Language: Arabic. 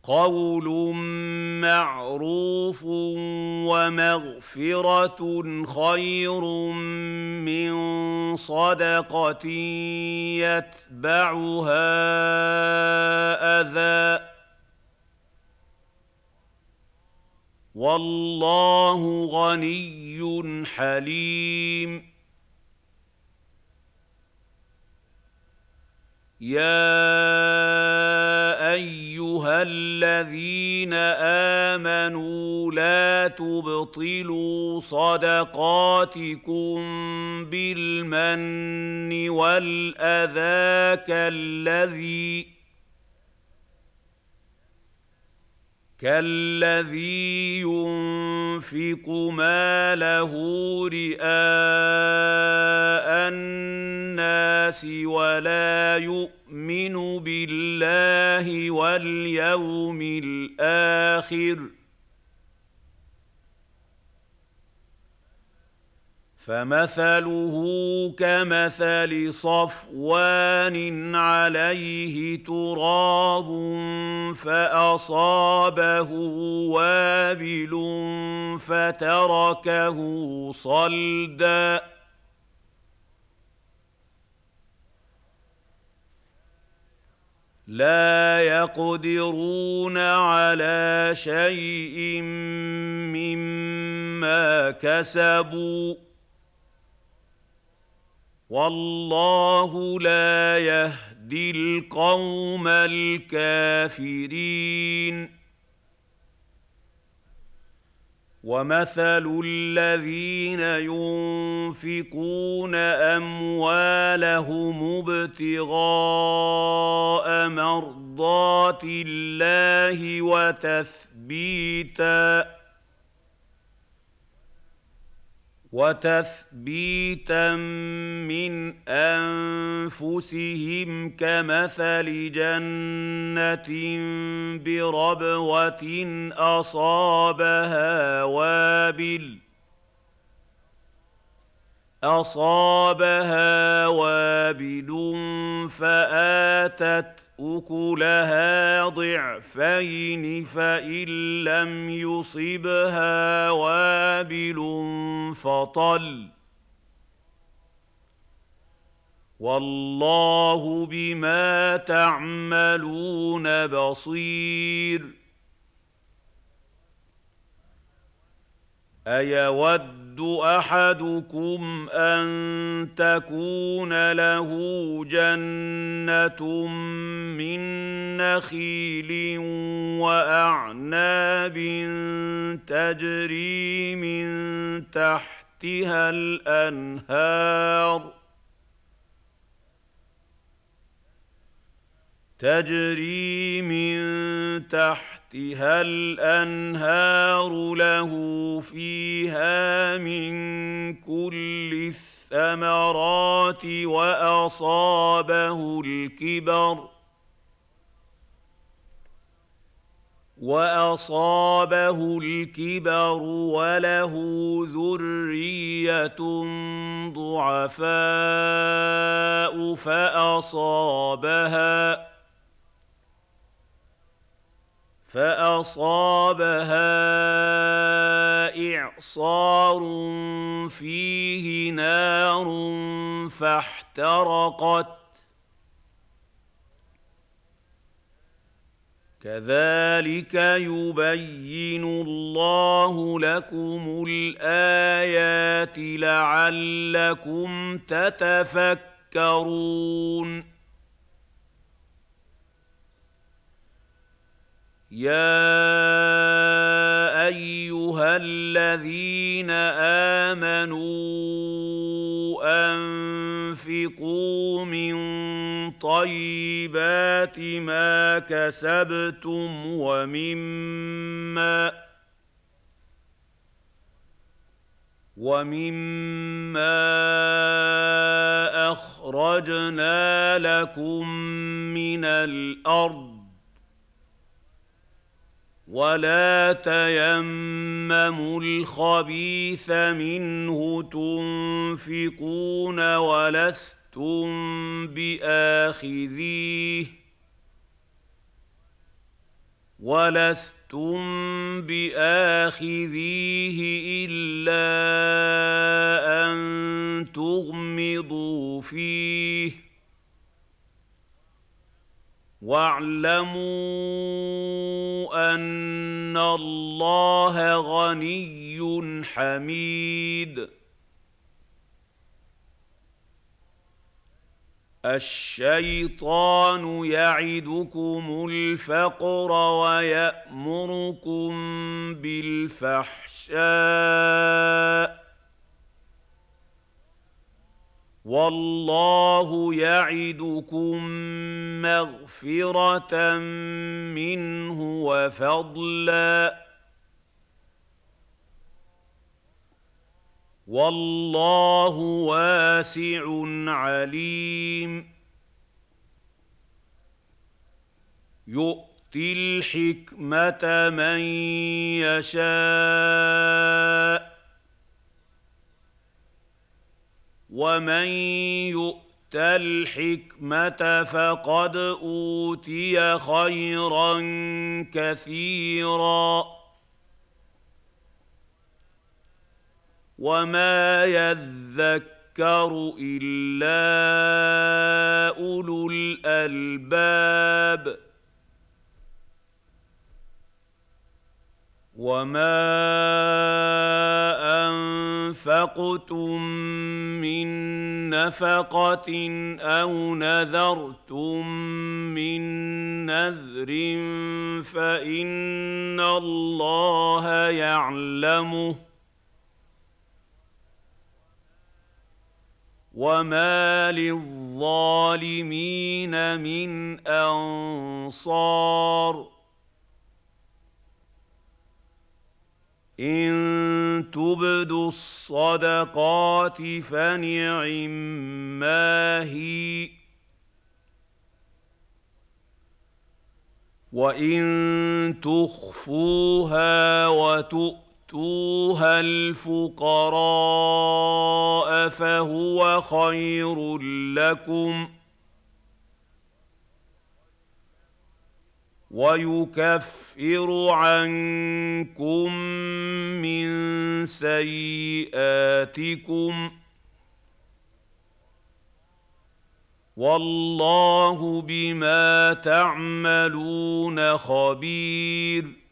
قول معروف ومغفرة خير من صدقة يتبعها أذى، والله غني حليم. يا ايها الذين امنوا لا تبطلوا صدقاتكم بالمن والاذى كالذي ينفق ماله رئاء الناس ولا يؤمن بالله واليوم الآخر، فمثله كمثل صفوان عليه تراب فأصابه وابل فتركه صلدا. لا يقدرون على شيء مما كسبوا، والله لا يهدي القوم الكافرين. ومثل الذين ينفقون أموالهم ابتغاء مرضات الله وتثبيتا من أنفسهم كمثل جنة بربوة أصابها وابل فآتت أكلها ضعفين فإن لم يصبها وابل فطل، والله بما تعملون بصير. أيود أحدكم أن تكون له جنة من نخيل وأعناب تجري من تحتها الأنهار له فيها من كل الثمرات وأصابه الكبر وله ذرية ضعفاء فأصابها إعصار فيه نار فاحترقت. كذلك يبين الله لكم الآيات لعلكم تتفكرون. يا أيها الذين آمنوا أنفقوا من طيبات ما كسبتم ومما أخرجنا لكم من الأرض، ولا تيمموا الخبيث منه تنفقون ولستم بآخذيه، ولستم بآخذيه إلا أن تغمضوا فيه واعلموا أن الله غني حميد الشيطان يعدكم الفقر ويأمركم بالفحشاء والله يعدكم مغفرة منه وفضلا والله واسع عليم يؤتي الحكمة من يشاء ومن يؤت الحكمة فقد أوتي خيرا كثيرا وما يذكر إلا أولو الألباب وما أنفقتم من نفقة أو نذرتم من نذر فإن الله يعلمه وما للظالمين من أنصار إن تبدوا الصدقات فنعما هي وإن تخفوها وتؤتوها الفقراء فهو خير لكم ويكفر عنكم من سيئاتكم والله بما تعملون خبير